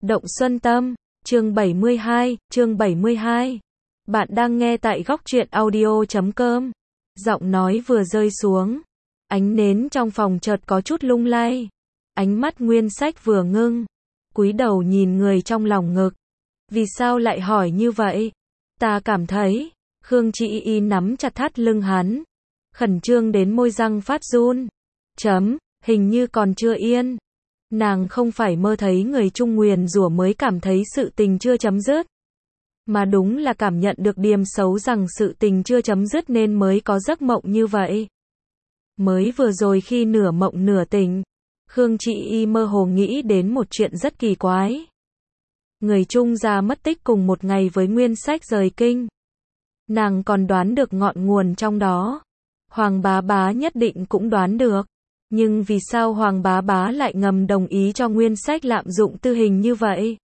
Động Xuân Tâm, chương 72. Bạn đang nghe tại góc truyện audio.com. Giọng nói vừa rơi xuống, ánh nến trong phòng chợt có chút lung lay. Ánh mắt Nguyên Sách vừa ngưng, cúi đầu nhìn người trong lòng ngực. Vì sao lại hỏi như vậy? Ta cảm thấy, Khương Chị Y nắm chặt thắt lưng hắn, khẩn trương đến môi răng phát run. Hình như còn chưa yên. Nàng không phải mơ thấy người chung nguyền rủa mới cảm thấy sự tình chưa chấm dứt, mà đúng là cảm nhận được điểm xấu rằng sự tình chưa chấm dứt nên mới có giấc mộng như vậy. Mới vừa rồi khi nửa mộng nửa tỉnh, Khương Chị Y mơ hồ nghĩ đến một chuyện rất kỳ quái. Người Trung gia mất tích cùng một ngày với Nguyên Sách rời kinh. Nàng còn đoán được ngọn nguồn trong đó. Hoàng bá bá nhất định cũng đoán được. Nhưng vì sao Hoàng bá bá lại ngầm đồng ý cho Nguyên Sách lạm dụng tư hình như vậy?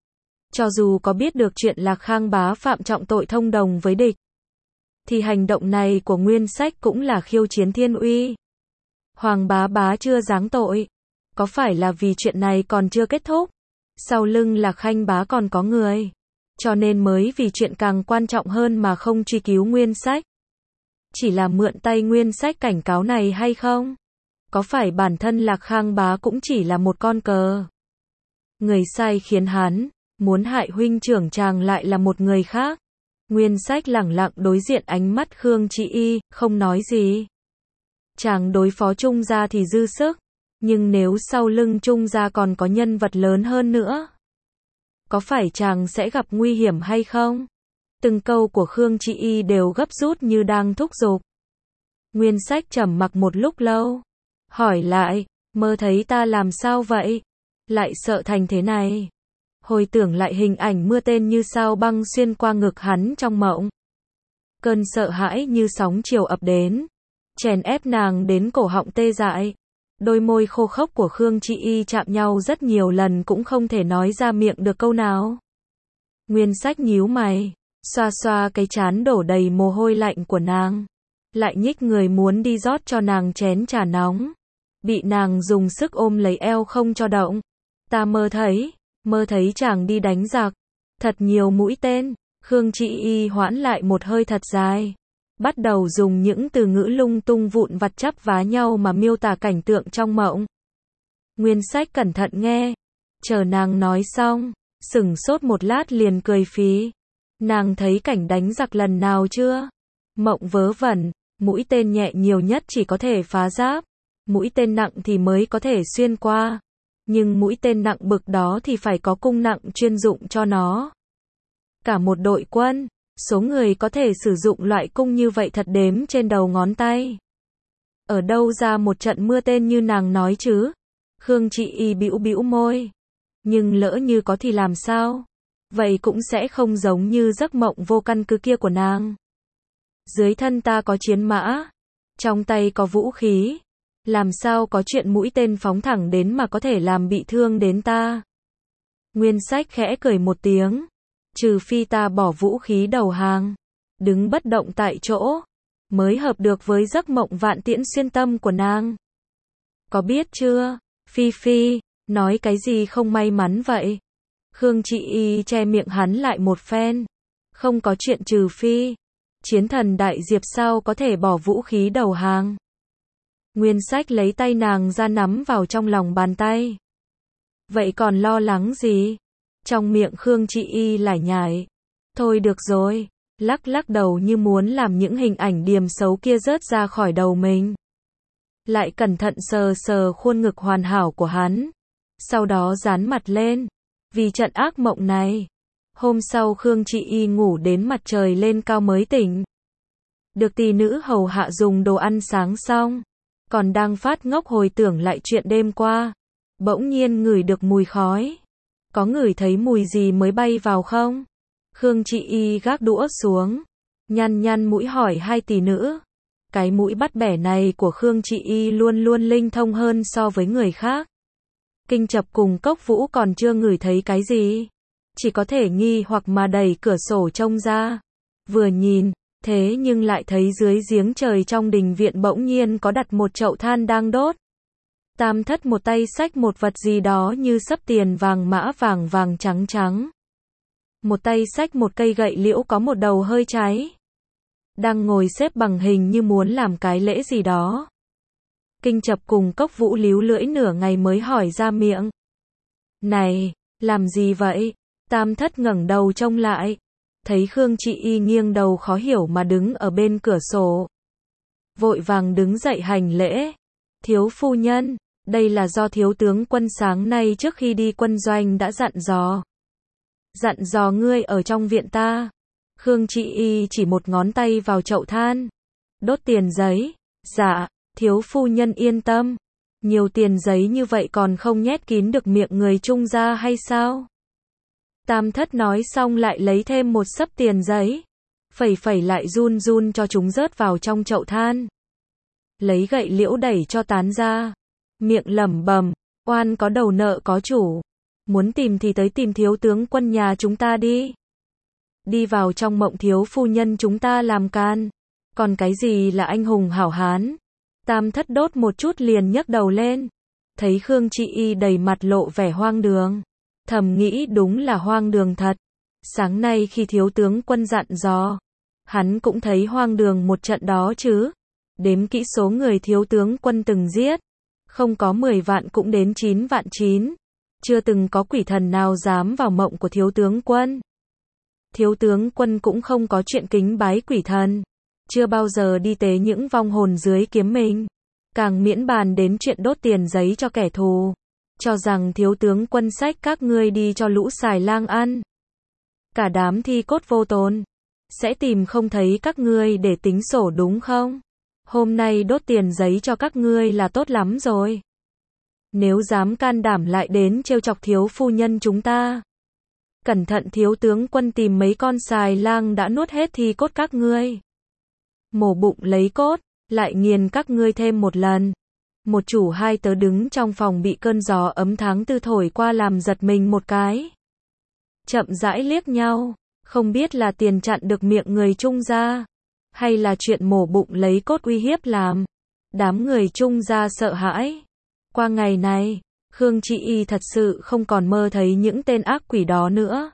Cho dù có biết được chuyện Lạc Khang bá phạm trọng tội thông đồng với địch, thì hành động này của Nguyên Sách cũng là khiêu chiến thiên uy. Hoàng bá bá chưa giáng tội. Có phải là vì chuyện này còn chưa kết thúc? Sau lưng Lạc Khanh bá còn có người. Cho nên mới vì chuyện càng quan trọng hơn mà không truy cứu Nguyên Sách. Chỉ là mượn tay Nguyên Sách cảnh cáo này hay không? Có phải bản thân Lạc Khang bá cũng chỉ là một con cờ? Người sai khiến hắn muốn hại huynh trưởng chàng lại là một người khác. Nguyên Sách lẳng lặng đối diện ánh mắt Khương Chị Y, không nói gì. Chàng đối phó Trung gia thì dư sức, nhưng nếu sau lưng Trung gia còn có nhân vật lớn hơn nữa, có phải chàng sẽ gặp nguy hiểm hay không? Từng câu của Khương Chị Y đều gấp rút như đang thúc giục. Nguyên Sách trầm mặc một lúc lâu, hỏi lại, mơ thấy ta làm sao vậy? Lại sợ thành thế này. Hồi tưởng lại hình ảnh mưa tên như sao băng xuyên qua ngực hắn trong mộng. Cơn sợ hãi như sóng chiều ập đến, chèn ép nàng đến cổ họng tê dại. Đôi môi khô khốc của Khương Chị Y chạm nhau rất nhiều lần cũng không thể nói ra miệng được câu nào. Nguyên Sách nhíu mày, xoa xoa cái trán đổ đầy mồ hôi lạnh của nàng, lại nhích người muốn đi rót cho nàng chén trà nóng. Bị nàng dùng sức ôm lấy eo không cho động. Ta mơ thấy chàng đi đánh giặc, thật nhiều mũi tên. Khương Chị Y hoãn lại một hơi thật dài, bắt đầu dùng những từ ngữ lung tung vụn vặt chắp vá nhau mà miêu tả cảnh tượng trong mộng. Nguyên Sách cẩn thận nghe, chờ nàng nói xong, sửng sốt một lát liền cười phí. Nàng thấy cảnh đánh giặc lần nào chưa? Mộng vớ vẩn, mũi tên nhẹ nhiều nhất chỉ có thể phá giáp, mũi tên nặng thì mới có thể xuyên qua. Nhưng mũi tên nặng bực đó thì phải có cung nặng chuyên dụng cho nó. Cả một đội quân, số người có thể sử dụng loại cung như vậy thật đếm trên đầu ngón tay. Ở đâu ra một trận mưa tên như nàng nói chứ? Khương Chị Y bĩu bĩu môi. Nhưng lỡ như có thì làm sao? Vậy cũng sẽ không giống như giấc mộng vô căn cứ kia của nàng. Dưới thân ta có chiến mã, trong tay có vũ khí. Làm sao có chuyện mũi tên phóng thẳng đến mà có thể làm bị thương đến ta? Nguyên Sách khẽ cười một tiếng. Trừ phi ta bỏ vũ khí đầu hàng, đứng bất động tại chỗ, mới hợp được với giấc mộng vạn tiễn xuyên tâm của nàng. Có biết chưa? Phi, nói cái gì không may mắn vậy? Khương Chị Y che miệng hắn lại một phen. Không có chuyện trừ phi. Chiến thần Đại Diệp sao có thể bỏ vũ khí đầu hàng? Nguyên Sách lấy tay nàng ra nắm vào trong lòng bàn tay. Vậy còn lo lắng gì? Trong miệng Khương Chị Y lải nhải. Thôi được rồi, lắc đầu như muốn làm những hình ảnh điềm xấu kia rớt ra khỏi đầu mình. Lại cẩn thận sờ khuôn ngực hoàn hảo của hắn. Sau đó dán mặt lên. Vì trận ác mộng này, hôm sau Khương Chị Y ngủ đến mặt trời lên cao mới tỉnh. Được tỷ nữ hầu hạ dùng đồ ăn sáng xong, còn đang phát ngốc hồi tưởng lại chuyện đêm qua, bỗng nhiên ngửi được mùi khói. Có ngửi thấy mùi gì mới bay vào không? Khương Chị Y gác đũa xuống, nhăn mũi hỏi hai tỷ nữ. Cái mũi bắt bẻ này của Khương Chị Y luôn luôn linh thông hơn so với người khác. Kinh Chập cùng Cốc Vũ còn chưa ngửi thấy cái gì, chỉ có thể nghi hoặc mà đẩy cửa sổ trông ra. Vừa nhìn, thế nhưng lại thấy dưới giếng trời trong đình viện bỗng nhiên có đặt một chậu than đang đốt. Tam Thất một tay xách một vật gì đó như sấp tiền vàng mã vàng vàng trắng trắng. Một tay xách một cây gậy liễu có một đầu hơi cháy. Đang ngồi xếp bằng hình như muốn làm cái lễ gì đó. Kinh Chập cùng Cốc Vũ líu lưỡi nửa ngày mới hỏi ra miệng. Này, làm gì vậy? Tam Thất ngẩng đầu trông lại. Thấy Khương Trị Y nghiêng đầu khó hiểu mà đứng ở bên cửa sổ. Vội vàng đứng dậy hành lễ. Thiếu phu nhân, đây là do thiếu tướng quân sáng nay trước khi đi quân doanh đã dặn dò. Dặn dò ngươi ở trong viện ta. Khương Trị Y chỉ một ngón tay vào chậu than. Đốt tiền giấy. Dạ, thiếu phu nhân yên tâm. Nhiều tiền giấy như vậy còn không nhét kín được miệng người Trung gia hay sao? Tam Thất nói xong lại lấy thêm một xấp tiền giấy. Phẩy phẩy lại run run cho chúng rớt vào trong chậu than. Lấy gậy liễu đẩy cho tán ra. Miệng lẩm bẩm, oan có đầu nợ có chủ. Muốn tìm thì tới tìm thiếu tướng quân nhà chúng ta đi. Đi vào trong mộng thiếu phu nhân chúng ta làm can. Còn cái gì là anh hùng hảo hán? Tam Thất đốt một chút liền nhấc đầu lên. Thấy Khương Trị Y đầy mặt lộ vẻ hoang đường. Thầm nghĩ đúng là hoang đường thật. Sáng nay khi thiếu tướng quân dặn dò, hắn cũng thấy hoang đường một trận đó chứ. Đếm kỹ số người thiếu tướng quân từng giết. Không có 10 vạn cũng đến 9 vạn 9. Chưa từng có quỷ thần nào dám vào mộng của thiếu tướng quân. Thiếu tướng quân cũng không có chuyện kính bái quỷ thần. Chưa bao giờ đi tế những vong hồn dưới kiếm mình. Càng miễn bàn đến chuyện đốt tiền giấy cho kẻ thù. Cho rằng thiếu tướng quân xách các ngươi đi cho lũ xài lang ăn. Cả đám thi cốt vô tồn. Sẽ tìm không thấy các ngươi để tính sổ đúng không? Hôm nay đốt tiền giấy cho các ngươi là tốt lắm rồi. Nếu dám can đảm lại đến trêu chọc thiếu phu nhân chúng ta. Cẩn thận thiếu tướng quân tìm mấy con xài lang đã nuốt hết thi cốt các ngươi. Mổ bụng lấy cốt, lại nghiền các ngươi thêm một lần. Một chủ hai tớ đứng trong phòng bị cơn gió ấm tháng tư thổi qua làm giật mình một cái. Chậm rãi liếc nhau, không biết là tiền chặn được miệng người Trung gia, hay là chuyện mổ bụng lấy cốt uy hiếp làm. Đám người Trung gia sợ hãi. Qua ngày này, Khương Trị Y thật sự không còn mơ thấy những tên ác quỷ đó nữa.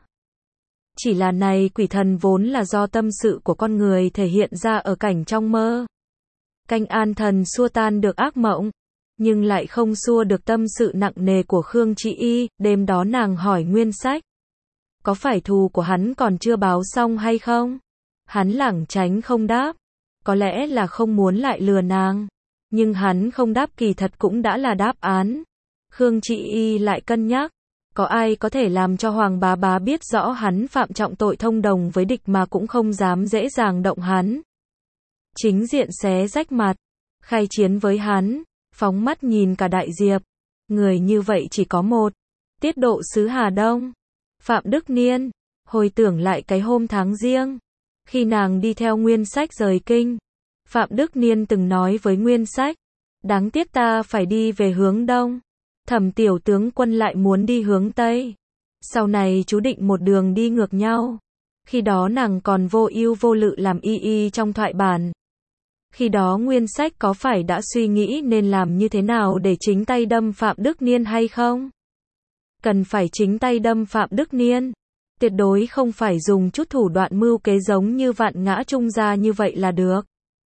Chỉ là này quỷ thần vốn là do tâm sự của con người thể hiện ra ở cảnh trong mơ. Canh an thần xua tan được ác mộng, nhưng lại không xua được tâm sự nặng nề của Khương Trị Y. Đêm đó nàng hỏi Nguyên Sách. Có phải thù của hắn còn chưa báo xong hay không? Hắn lảng tránh không đáp. Có lẽ là không muốn lại lừa nàng. Nhưng hắn không đáp kỳ thật cũng đã là đáp án. Khương Trị Y lại cân nhắc. Có ai có thể làm cho Hoàng bá bá biết rõ hắn phạm trọng tội thông đồng với địch mà cũng không dám dễ dàng động hắn. Chính diện xé rách mặt. Khai chiến với hắn. Phóng mắt nhìn cả đại diệp. Người như vậy chỉ có một. Tiết độ sứ Hà Đông. Phạm Đức Niên. Hồi tưởng lại cái hôm tháng Giêng. Khi nàng đi theo Nguyên Sách rời kinh. Phạm Đức Niên từng nói với Nguyên Sách. Đáng tiếc ta phải đi về hướng Đông. Thẩm tiểu tướng quân lại muốn đi hướng Tây. Sau này chú định một đường đi ngược nhau. Khi đó nàng còn vô ưu vô lự làm y trong thoại bản. Khi đó Nguyên Sách có phải đã suy nghĩ nên làm như thế nào để chính tay đâm Phạm Đức Niên hay không? Cần phải chính tay đâm Phạm Đức Niên. Tuyệt đối không phải dùng chút thủ đoạn mưu kế giống như Vạn Ngã Trung gia như vậy là được.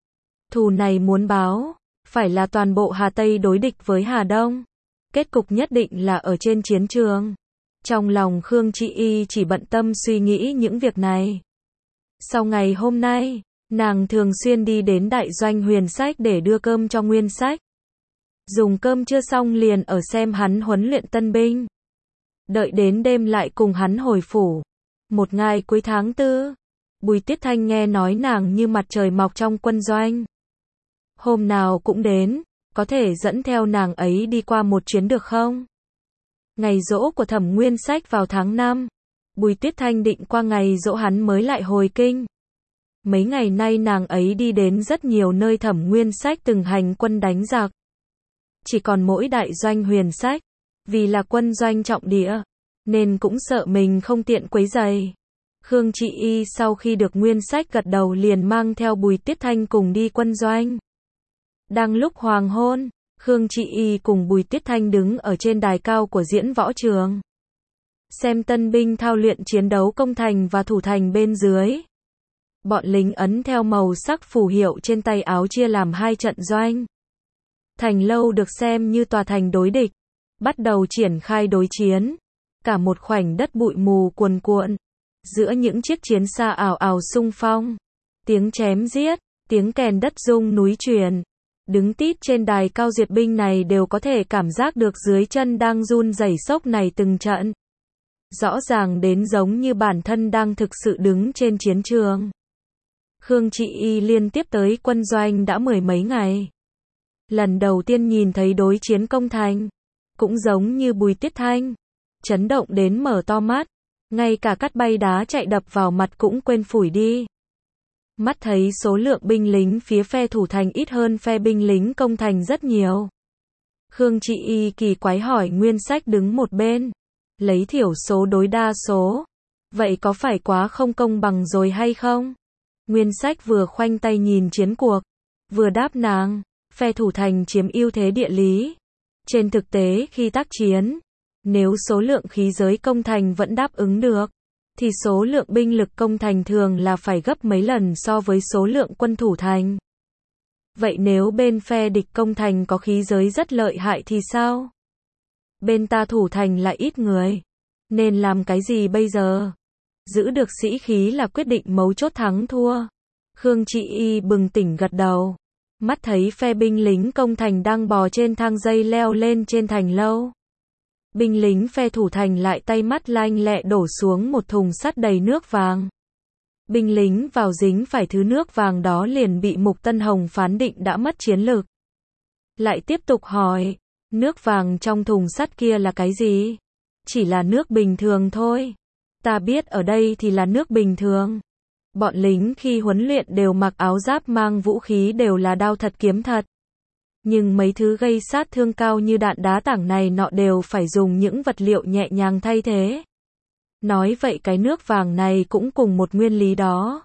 Thù này muốn báo, phải là toàn bộ Hà Tây đối địch với Hà Đông. Kết cục nhất định là ở trên chiến trường. Trong lòng Khương Trị Y chỉ bận tâm suy nghĩ những việc này. Sau ngày hôm nay, nàng thường xuyên đi đến đại doanh Huyền Sách để đưa cơm cho Nguyên Sách. Dùng cơm chưa xong liền ở xem hắn huấn luyện tân binh. Đợi đến đêm lại cùng hắn hồi phủ. Một ngày cuối tháng 4, Bùi Tiết Thanh nghe nói nàng như mặt trời mọc trong quân doanh. Hôm nào cũng đến, có thể dẫn theo nàng ấy đi qua một chuyến được không? Ngày giỗ của Thẩm Nguyên Sách vào tháng 5, Bùi Tiết Thanh định qua ngày giỗ hắn mới lại hồi kinh. Mấy ngày nay nàng ấy đi đến rất nhiều nơi Thẩm Nguyên Sách từng hành quân đánh giặc. Chỉ còn mỗi đại doanh Huyền Sách, vì là quân doanh trọng địa, nên cũng sợ mình không tiện quấy rầy. Khương Trị Y sau khi được Nguyên Sách gật đầu liền mang theo Bùi Tiết Thanh cùng đi quân doanh. Đang lúc hoàng hôn, Khương Trị Y cùng Bùi Tiết Thanh đứng ở trên đài cao của diễn võ trường. Xem tân binh thao luyện chiến đấu công thành và thủ thành bên dưới. Bọn lính ấn theo màu sắc phù hiệu trên tay áo chia làm hai trận doanh. Thành lâu được xem như tòa thành đối địch. Bắt đầu triển khai đối chiến. Cả một khoảnh đất bụi mù cuồn cuộn. Giữa những chiếc chiến xa ào ào xung phong. Tiếng chém giết, tiếng kèn đất rung núi truyền. Đứng tít trên đài cao duyệt binh này đều có thể cảm giác được dưới chân đang run rẩy sốc này từng trận. Rõ ràng đến giống như bản thân đang thực sự đứng trên chiến trường. Khương Trị Y liên tiếp tới quân doanh đã mười mấy ngày. Lần đầu tiên nhìn thấy đối chiến công thành. Cũng giống như Bùi Tiết Thanh. Chấn động đến mở to mắt. Ngay cả cát bay đá chạy đập vào mặt cũng quên phủi đi. Mắt thấy số lượng binh lính phía phe thủ thành ít hơn phe binh lính công thành rất nhiều. Khương Trị Y kỳ quái hỏi Nguyên Sách đứng một bên. Lấy thiểu số đối đa số. Vậy có phải quá không công bằng rồi hay không? Nguyên Sách vừa khoanh tay nhìn chiến cuộc. Vừa đáp nàng. Phe thủ thành chiếm ưu thế địa lý. Trên thực tế khi tác chiến. Nếu số lượng khí giới công thành vẫn đáp ứng được. Thì số lượng binh lực công thành thường là phải gấp mấy lần so với số lượng quân thủ thành. Vậy nếu bên phe địch công thành có khí giới rất lợi hại thì sao? Bên ta thủ thành lại ít người. Nên làm cái gì bây giờ? Giữ được sĩ khí là quyết định mấu chốt thắng thua. Khương Trị Y bừng tỉnh gật đầu. Mắt thấy phe binh lính công thành đang bò trên thang dây leo lên trên thành lâu. Binh lính phe thủ thành lại tay mắt lanh lẹ đổ xuống một thùng sắt đầy nước vàng. Binh lính vào dính phải thứ nước vàng đó liền bị Mục Tân Hồng phán định đã mất chiến lực. Lại tiếp tục hỏi, nước vàng trong thùng sắt kia là cái gì? Chỉ là nước bình thường thôi. Ta biết ở đây thì là nước bình thường. Bọn lính khi huấn luyện đều mặc áo giáp mang vũ khí đều là đao thật kiếm thật. Nhưng mấy thứ gây sát thương cao như đạn đá tảng này nọ đều phải dùng những vật liệu nhẹ nhàng thay thế. Nói vậy cái nước vàng này cũng cùng một nguyên lý đó.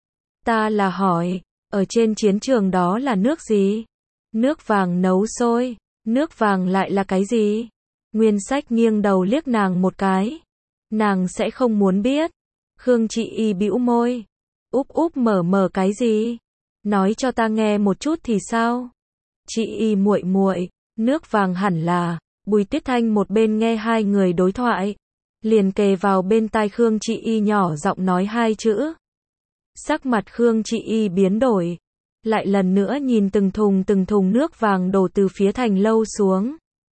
Ta là hỏi, ở trên chiến trường đó là nước gì? Nước vàng nấu sôi, nước vàng lại là cái gì? Nguyên Sách nghiêng đầu liếc nàng một cái. Nàng sẽ không muốn biết. Khương Trị Y bĩu môi. Úp úp mở cái gì? Nói cho ta nghe một chút thì sao? Chị Y muội muội, nước vàng hẳn là. Bùi Tiết Thanh một bên nghe hai người đối thoại, liền kề vào bên tai Khương Trị Y nhỏ giọng nói hai chữ. Sắc mặt Khương Trị Y biến đổi, lại lần nữa nhìn từng thùng nước vàng đổ từ phía thành lâu xuống.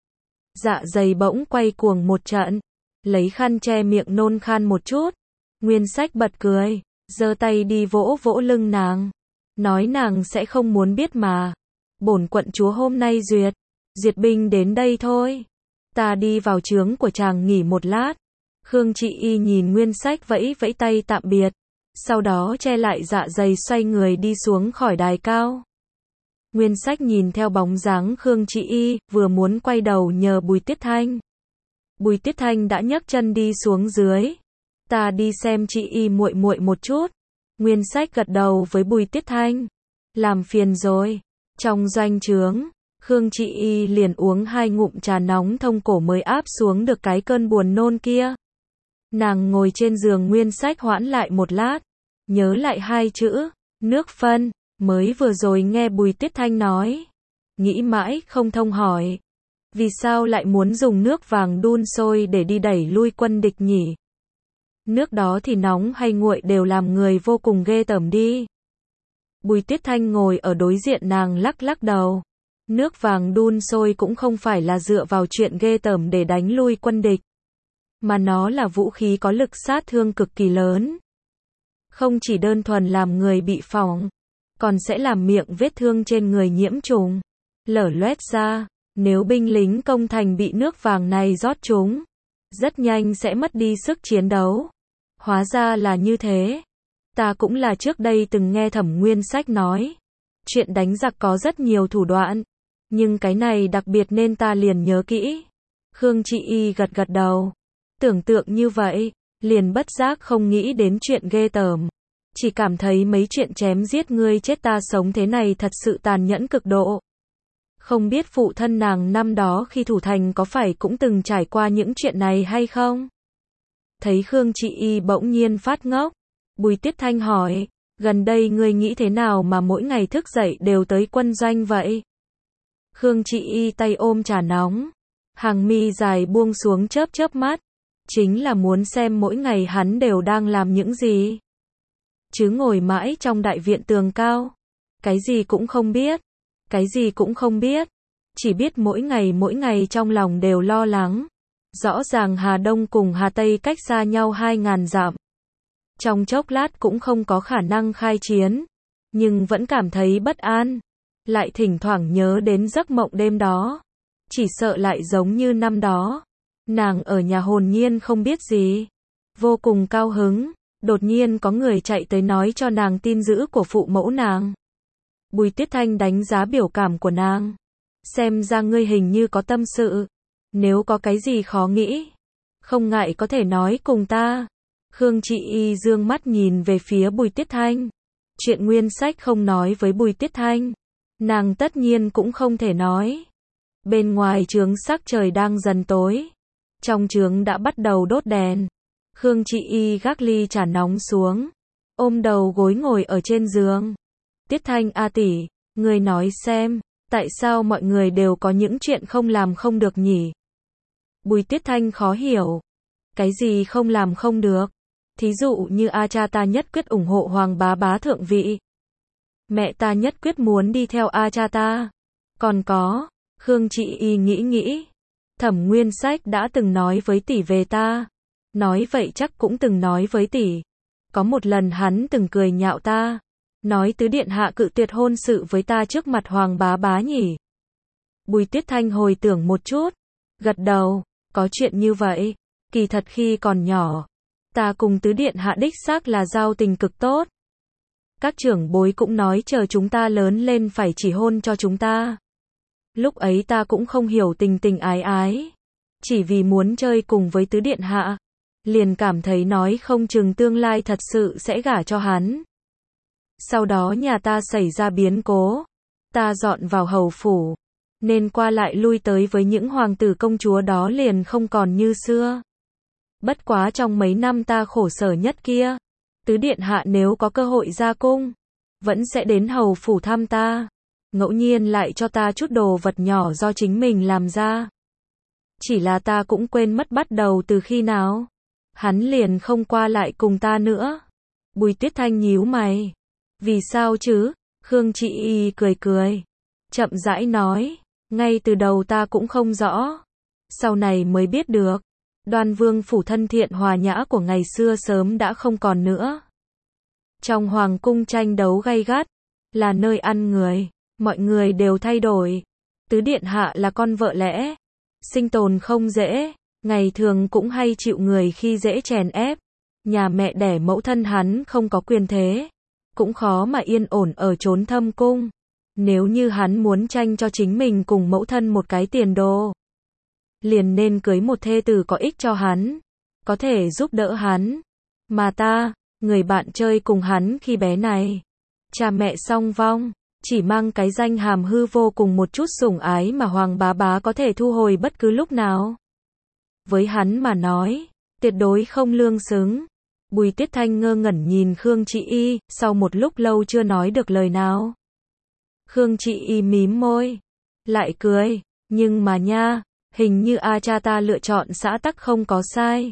Dạ dày bỗng quay cuồng một trận, lấy khăn che miệng nôn khan một chút. Nguyên Sách bật cười, giơ tay đi vỗ vỗ lưng nàng, nói nàng sẽ không muốn biết mà. Bổn quận chúa hôm nay duyệt binh đến đây thôi. Ta đi vào trướng của chàng nghỉ một lát. Khương Trị Y nhìn Nguyên Sách vẫy vẫy tay tạm biệt, sau đó che lại dạ dày xoay người đi xuống khỏi đài cao. Nguyên Sách nhìn theo bóng dáng Khương Trị Y, vừa muốn quay đầu nhờ Bùi Tiết Thanh. Bùi Tiết Thanh đã nhấc chân đi xuống dưới. Ta đi xem Trị Y muội muội một chút. Nguyên Sách gật đầu với Bùi Tiết Thanh. Làm phiền rồi. Trong doanh trướng, Khương Trị Y liền uống hai ngụm trà nóng thông cổ mới áp xuống được cái cơn buồn nôn kia. Nàng ngồi trên giường Nguyên Sách hoãn lại một lát, nhớ lại hai chữ, nước phân, mới vừa rồi nghe Bùi Tiết Thanh nói. Nghĩ mãi không thông hỏi, vì sao lại muốn dùng nước vàng đun sôi để đi đẩy lui quân địch nhỉ? Nước đó thì nóng hay nguội đều làm người vô cùng ghê tởm đi. Bùi Tiết Thanh ngồi ở đối diện nàng lắc lắc đầu. Nước vàng đun sôi cũng không phải là dựa vào chuyện ghê tởm để đánh lui quân địch, mà nó là vũ khí có lực sát thương cực kỳ lớn. Không chỉ đơn thuần làm người bị phỏng, còn sẽ làm miệng vết thương trên người nhiễm trùng, lở loét ra. Nếu binh lính công thành bị nước vàng này rót trúng, rất nhanh sẽ mất đi sức chiến đấu. Hóa ra là như thế. Ta cũng là trước đây từng nghe Thẩm Nguyên Sách nói. Chuyện đánh giặc có rất nhiều thủ đoạn, nhưng cái này đặc biệt nên ta liền nhớ kỹ. Khương Trị Y gật gật đầu. Tưởng tượng như vậy, liền bất giác không nghĩ đến chuyện ghê tởm. Chỉ cảm thấy mấy chuyện chém giết ngươi chết ta sống thế này thật sự tàn nhẫn cực độ. Không biết phụ thân nàng năm đó khi thủ thành có phải cũng từng trải qua những chuyện này hay không? Thấy Khương Trị Y bỗng nhiên phát ngốc, Bùi Tiết Thanh hỏi, gần đây ngươi nghĩ thế nào mà mỗi ngày thức dậy đều tới quân doanh vậy? Khương Trị Y tay ôm trà nóng, hàng mi dài buông xuống chớp chớp mắt, chính là muốn xem mỗi ngày hắn đều đang làm những gì. Chứ ngồi mãi trong đại viện tường cao, cái gì cũng không biết, cái gì cũng không biết, chỉ biết mỗi ngày trong lòng đều lo lắng. Rõ ràng Hà Đông cùng Hà Tây cách xa nhau 2.000 dặm. Trong chốc lát cũng không có khả năng khai chiến, nhưng vẫn cảm thấy bất an, lại thỉnh thoảng nhớ đến giấc mộng đêm đó. Chỉ sợ lại giống như năm đó, nàng ở nhà hồn nhiên không biết gì, vô cùng cao hứng, đột nhiên có người chạy tới nói cho nàng tin dữ của phụ mẫu nàng. Bùi Tiết Thanh đánh giá biểu cảm của nàng, xem ra ngươi hình như có tâm sự, nếu có cái gì khó nghĩ, không ngại có thể nói cùng ta. Khương Trị Y dương mắt nhìn về phía Bùi Tiết Thanh, chuyện nguyên sách không nói với Bùi Tiết Thanh, nàng tất nhiên cũng không thể nói. Bên ngoài trướng sắc trời đang dần tối, trong trướng đã bắt đầu đốt đèn. Khương Trị Y gác ly trà nóng xuống, ôm đầu gối ngồi ở trên giường. Tiết Thanh a tỷ, ngươi nói xem, tại sao mọi người đều có những chuyện không làm không được nhỉ? Bùi Tiết Thanh khó hiểu, cái gì không làm không được? Thí dụ như cha ta nhất quyết ủng hộ Hoàng bá bá thượng vị, mẹ ta nhất quyết muốn đi theo cha ta. Còn có, Khương Trị Y nghĩ, Thẩm Nguyên Sách đã từng nói với tỷ về ta, nói vậy chắc cũng từng nói với tỷ. Có một lần hắn từng cười nhạo ta, nói tứ điện hạ cự tuyệt hôn sự với ta trước mặt Hoàng bá bá nhỉ. Bùi Tiết Thanh hồi tưởng một chút, gật đầu, có chuyện như vậy. Kỳ thật khi còn nhỏ, ta cùng tứ điện hạ đích xác là giao tình cực tốt. Các trưởng bối cũng nói chờ chúng ta lớn lên phải chỉ hôn cho chúng ta. Lúc ấy ta cũng không hiểu tình tình ái ái, chỉ vì muốn chơi cùng với tứ điện hạ, liền cảm thấy nói không chừng tương lai thật sự sẽ gả cho hắn. Sau đó nhà ta xảy ra biến cố, ta dọn vào hầu phủ, nên qua lại lui tới với những hoàng tử công chúa đó liền không còn như xưa. Bất quá trong mấy năm ta khổ sở nhất kia, tứ điện hạ nếu có cơ hội ra cung, vẫn sẽ đến hầu phủ thăm ta, ngẫu nhiên lại cho ta chút đồ vật nhỏ do chính mình làm ra. Chỉ là ta cũng quên mất bắt đầu từ khi nào, hắn liền không qua lại cùng ta nữa. Bùi Tiết Thanh nhíu mày, vì sao chứ? Khương Trị Y cười, chậm rãi nói, ngay từ đầu ta cũng không rõ, sau này mới biết được. Đoan Vương phủ thân thiện hòa nhã của ngày xưa sớm đã không còn nữa. Trong hoàng cung tranh đấu gay gắt, là nơi ăn người, mọi người đều thay đổi. Tứ điện hạ là con vợ lẽ, sinh tồn không dễ, ngày thường cũng hay chịu người khi dễ chèn ép. Nhà mẹ đẻ mẫu thân hắn không có quyền thế, cũng khó mà yên ổn ở chốn thâm cung. Nếu như hắn muốn tranh cho chính mình cùng mẫu thân một cái tiền đồ, liền nên cưới một thê tử có ích cho hắn, có thể giúp đỡ hắn. Mà ta, người bạn chơi cùng hắn khi bé này, cha mẹ song vong, chỉ mang cái danh hàm hư vô cùng một chút sủng ái mà Hoàng bá bá có thể thu hồi bất cứ lúc nào. Với hắn mà nói, tuyệt đối không lương xứng. Bùi Tiết Thanh ngơ ngẩn nhìn Khương Trị Y, sau một lúc lâu chưa nói được lời nào. Khương Trị Y mím môi, lại cười, nhưng mà nha, hình như cha ta lựa chọn xã tắc không có sai.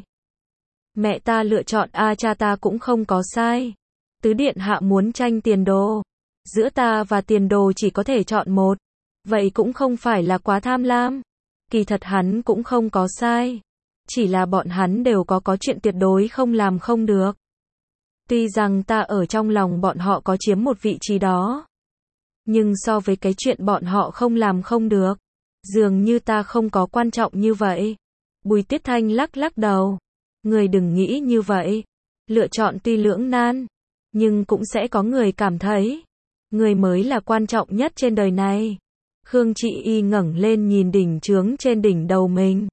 Mẹ ta lựa chọn cha ta cũng không có sai. Tứ điện hạ muốn tranh tiền đồ, giữa ta và tiền đồ chỉ có thể chọn một, vậy cũng không phải là quá tham lam. Kỳ thật hắn cũng không có sai, chỉ là bọn hắn đều có chuyện tuyệt đối không làm không được. Tuy rằng ta ở trong lòng bọn họ có chiếm một vị trí đó, nhưng so với cái chuyện bọn họ không làm không được, dường như ta không có quan trọng như vậy. Bùi Tiết Thanh lắc đầu, người đừng nghĩ như vậy. Lựa chọn tuy lưỡng nan, nhưng cũng sẽ có người cảm thấy người mới là quan trọng nhất trên đời này. Khương Trị Y ngẩng lên nhìn đỉnh chướng trên đỉnh đầu mình.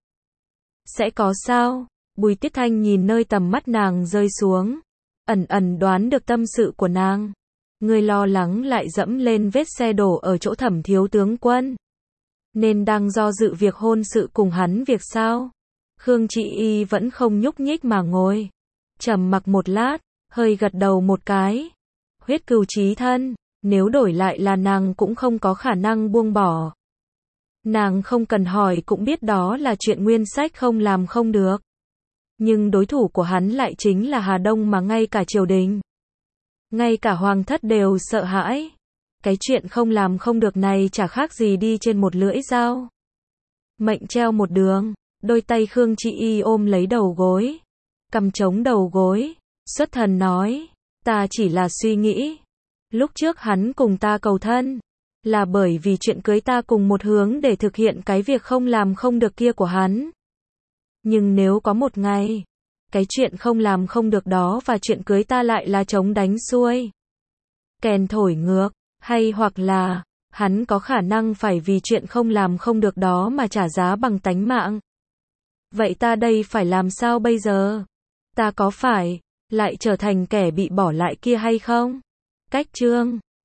Sẽ có sao? Bùi Tiết Thanh nhìn nơi tầm mắt nàng rơi xuống, ẩn đoán được tâm sự của nàng. Người lo lắng lại dẫm lên vết xe đổ ở chỗ Thẩm thiếu tướng quân. Nên đang do dự việc hôn sự cùng hắn việc sao? Khương Chị Y vẫn không nhúc nhích mà ngồi. Trầm mặc một lát, hơi gật đầu một cái. Huyết cừu chí thân, nếu đổi lại là nàng cũng không có khả năng buông bỏ. Nàng không cần hỏi cũng biết đó là chuyện Nguyên Sách không làm không được. Nhưng đối thủ của hắn lại chính là Hà Đông mà ngay cả triều đình, ngay cả hoàng thất đều sợ hãi. Cái chuyện không làm không được này chả khác gì đi trên một lưỡi dao. Mệnh treo một đường, đôi tay Khương Chị Y ôm lấy đầu gối, cầm chống đầu gối, xuất thần nói, ta chỉ là suy nghĩ. Lúc trước hắn cùng ta cầu thân, là bởi vì chuyện cưới ta cùng một hướng để thực hiện cái việc không làm không được kia của hắn. Nhưng nếu có một ngày, cái chuyện không làm không được đó và chuyện cưới ta lại là trống đánh xuôi, kèn thổi ngược, hay hoặc là, hắn có khả năng phải vì chuyện không làm không được đó mà trả giá bằng tánh mạng. Vậy ta đây phải làm sao bây giờ? Ta có phải lại trở thành kẻ bị bỏ lại kia hay không? Cách chương